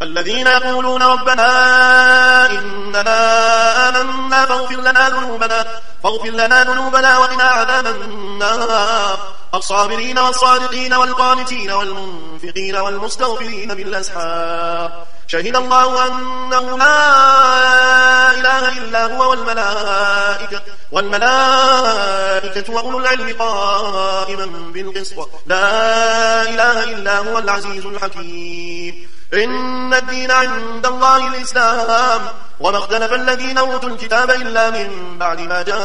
الذين يقولون ربنا إننا آمنا فاغفر لنا ذنوبنا وقنا عذاب النار الصابرين والصادقين والقانتين والمنفقين والمستغفرين بالأسحار شهد الله أنه لا إله إلا هو والملائكة وأولو العلم قائما بالقسط لا إله إلا هو العزيز الحكيم إن الدين عند الله الإسلام وما اختلف الذين أوتوا الكتاب إلا من بعد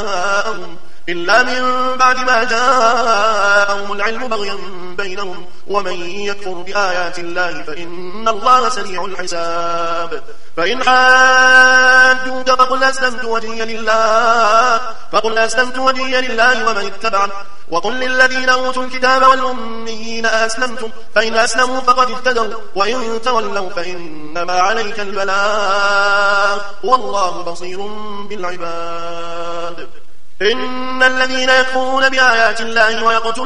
ما جاءهم العلم بغيا بينهم ومن يكفر بآيات الله فإن الله سريع الحساب فإن حاجوك فقل أسلمت وجهي لله ومن اتبعني وقل للذين أوتوا الكتاب والأميين أسلمتم فإن أسلموا فقد اهتدوا وإن تولوا فإنما عليك البلاغ والله بصير بالعباد إن الذين يكفرون بآيات الله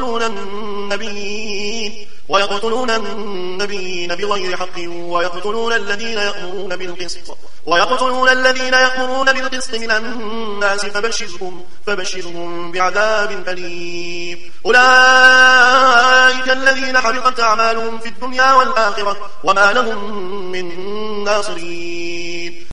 ويقتلون النبيين بغير حق ويقتلون الذين يأمرون بالقسط من الناس فبشرهم بعذاب أليم أولئك الذين حبطت أعمالهم في الدنيا والآخرة وما لهم من ناصرين